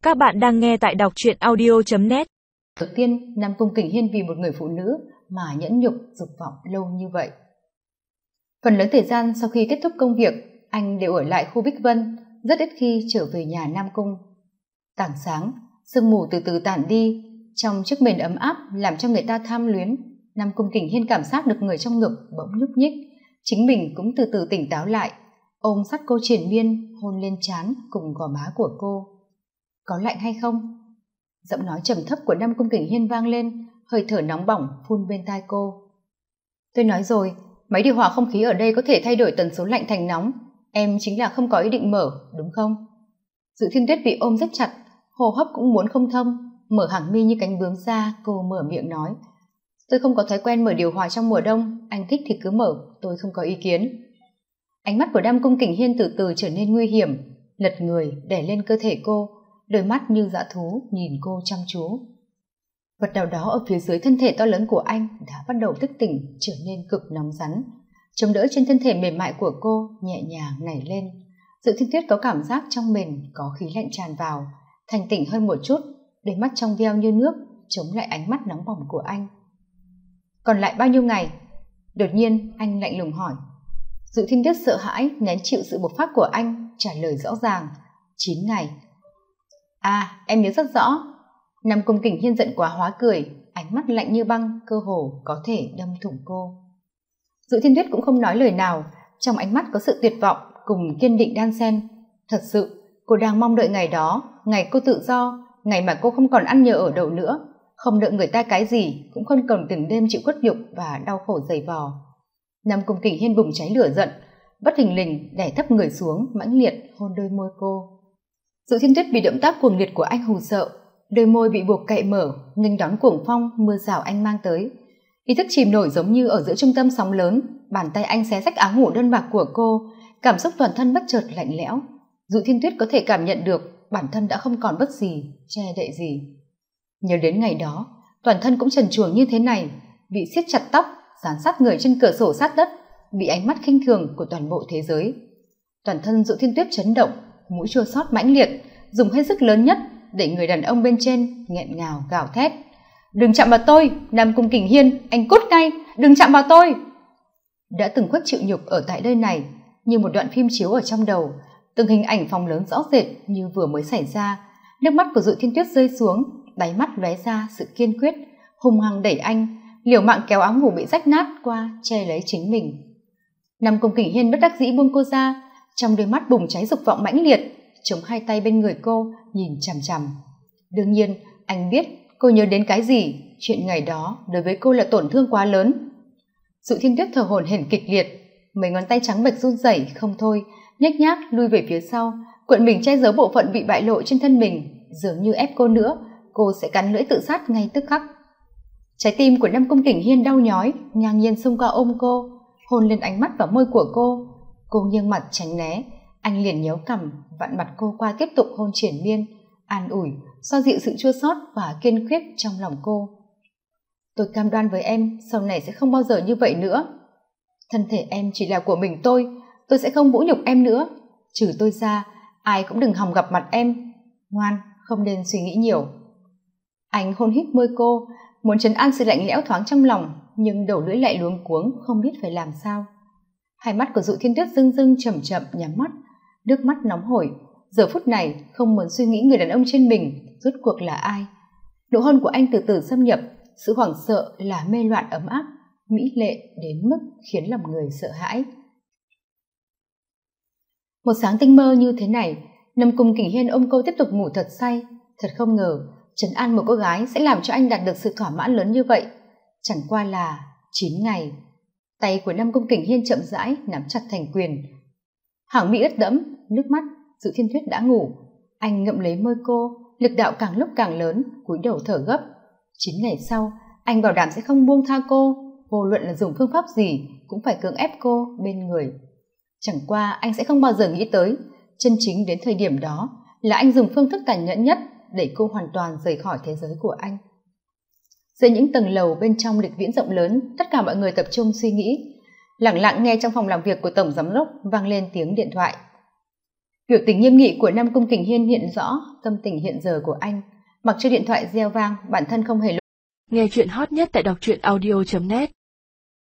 Các bạn đang nghe tại đọc truyện audio.net. Đầu tiên, Nam Cung Kình Hiên vì một người phụ nữ mà nhẫn nhục dục vọng lâu như vậy. Phần lớn thời gian sau khi kết thúc công việc, anh đều ở lại khu Bích Vân, rất ít khi trở về nhà Nam Cung. Tảng sáng, sương mù từ từ tản đi, trong chiếc mền ấm áp làm cho người ta tham luyến. Nam Cung Kình Hiên cảm giác được người trong ngực bỗng nhúc nhích, chính mình cũng từ từ tỉnh táo lại, ôm sát cô triền miên, hôn lên trán cùng gò má của cô. Có lạnh hay không? Giọng nói trầm thấp của Nam Cung Kình Hiên vang lên, hơi thở nóng bỏng phun bên tai cô. Tôi nói rồi, máy điều hòa không khí ở đây có thể thay đổi tần số lạnh thành nóng, em chính là không có ý định mở, đúng không? Dự Thiên Tuyết bị ôm rất chặt, hô hấp cũng muốn không thông, mở hàng mi như cánh bướm ra, cô mở miệng nói. Tôi không có thói quen mở điều hòa trong mùa đông, anh thích thì cứ mở, tôi không có ý kiến. Ánh mắt của Nam Cung Kình Hiên từ từ trở nên nguy hiểm, lật người đè lên cơ thể cô, đôi mắt như dã thú nhìn cô chăm chú. Vật nào đó ở phía dưới thân thể to lớn của anh đã bắt đầu thức tỉnh, trở nên cực nóng rắn, chống đỡ trên thân thể mềm mại của cô nhẹ nhàng nảy lên. Dự Thiên Tuyết có cảm giác trong mình có khí lạnh tràn vào, thành tỉnh hơn một chút, đôi mắt trong veo như nước chống lại ánh mắt nóng bỏng của anh. Còn lại bao nhiêu ngày? Đột nhiên anh lạnh lùng hỏi. Dự Thiên Tuyết sợ hãi nén chịu sự bộc phát của anh, trả lời rõ ràng. 9 ngày. À, em nhớ rất rõ. Nam Cung Kình Hiên giận quá hóa cười, ánh mắt lạnh như băng, cơ hồ có thể đâm thủng cô. Dự Thiên Tuyết cũng không nói lời nào, trong ánh mắt có sự tuyệt vọng cùng kiên định đan xen. Thật sự, cô đang mong đợi ngày đó, ngày cô tự do, ngày mà cô không còn ăn nhờ ở đậu nữa, không nợ người ta cái gì, cũng không cần từng đêm chịu khuất nhục và đau khổ dày vò. Nam Cung Kình Hiên bùng cháy lửa giận, bất thình lình đè thấp người xuống, mãnh liệt hôn đôi môi cô. Dự Thiên Tuyết bị động tác cuồng liệt của anh hù sợ, đôi môi bị buộc cậy mở, nghênh đón cuồng phong mưa rào anh mang tới. Ý thức chìm nổi giống như ở giữa trung tâm sóng lớn, bàn tay anh xé rách áo ngủ đơn bạc của cô, cảm xúc toàn thân bất chợt lạnh lẽo. Dự Thiên Tuyết có thể cảm nhận được bản thân đã không còn bất gì, che đậy gì. Nhớ đến ngày đó, toàn thân cũng trần truồng như thế này, bị siết chặt tóc, dán sát người trên cửa sổ sát đất, bị ánh mắt khinh thường của toàn bộ thế giới. Toàn thân Dự Thiên Tuyết chấn động, mũi chua xót mãnh liệt, dùng hết sức lớn nhất để người đàn ông bên trên nghẹn ngào gào thét. Đừng chạm vào tôi, Nam Cung Kình Hiên, anh cút ngay, đừng chạm vào tôi. Đã từng khuất chịu nhục ở tại nơi này, như một đoạn phim chiếu ở trong đầu, từng hình ảnh phòng lớn rõ rệt như vừa mới xảy ra. Nước mắt của Dự Thiên Tuyết rơi xuống, đáy mắt lóe ra sự kiên quyết, hung hăng đẩy anh, liều mạng kéo áo ngủ bị rách nát qua che lấy chính mình. Nam Cung Kình Hiên bất đắc dĩ buông cô ra, trong đôi mắt bùng cháy dục vọng mãnh liệt, chống hai tay bên người cô nhìn chằm chằm. Đương nhiên anh biết cô nhớ đến cái gì, chuyện ngày đó đối với cô là tổn thương quá lớn. Dự Thiên Tuyết thở hổn hển kịch liệt, mấy ngón tay trắng bệch run rẩy không thôi, nhếch nhác lui về phía sau, cuộn mình che giấu bộ phận bị bại lộ trên thân mình, dường như ép cô nữa cô sẽ cắn lưỡi tự sát ngay tức khắc. Trái tim của Nam Cung Kình Hiên đau nhói, ngang nhiên xông qua ôm cô, hôn lên ánh mắt và môi của cô. Cô nghiêng mặt tránh né, anh liền nhéo cằm vặn mặt cô qua tiếp tục hôn triển miên, an ủi, xoa dịu sự chua xót và kiên quyết trong lòng cô. Tôi cam đoan với em sau này sẽ không bao giờ như vậy nữa. Thân thể em chỉ là của mình tôi sẽ không vũ nhục em nữa. Trừ tôi ra, ai cũng đừng hòng gặp mặt em. Ngoan, không nên suy nghĩ nhiều. Anh hôn hít môi cô, muốn trấn an sự lạnh lẽo thoáng trong lòng, nhưng đầu lưỡi lại luống cuống không biết phải làm sao. Hai mắt của Dự Thiên Tuyết rưng rưng chậm chậm nhắm mắt, nước mắt nóng hổi. Giờ phút này không muốn suy nghĩ người đàn ông trên mình rốt cuộc là ai. Nụ hôn của anh từ từ xâm nhập, sự hoảng sợ là mê loạn ấm áp, mỹ lệ đến mức khiến lòng người sợ hãi. Một sáng tinh mơ như thế này, Nam Cung Kình Hiên ôm cô tiếp tục ngủ thật say. Thật không ngờ trấn an một cô gái sẽ làm cho anh đạt được sự thỏa mãn lớn như vậy. Chẳng qua là 9 ngày. Tay của Nam Cung Kình Hiên chậm rãi nắm chặt thành quyền, hàng mi ướt đẫm nước mắt. Dự Thiên Tuyết đã ngủ, anh ngậm lấy môi cô, lực đạo càng lúc càng lớn, cúi đầu thở gấp. 9 ngày sau, anh bảo đảm sẽ không buông tha cô, vô luận là dùng phương pháp gì cũng phải cưỡng ép cô bên người. Chẳng qua anh sẽ không bao giờ nghĩ tới, chân chính đến thời điểm đó là anh dùng phương thức tàn nhẫn nhất để cô hoàn toàn rời khỏi thế giới của anh. Dưới những tầng lầu bên trong lịch viễn rộng lớn, tất cả mọi người tập trung suy nghĩ, lặng lặng nghe trong phòng làm việc của tổng giám đốc vang lên tiếng điện thoại. Biểu tình nghiêm nghị của Nam Cung Kình Hiên hiện rõ tâm tình hiện giờ của anh. Mặc cho điện thoại reo vang, bản thân không hề. Nghe chuyện hot nhất tại đọc truyện audio.net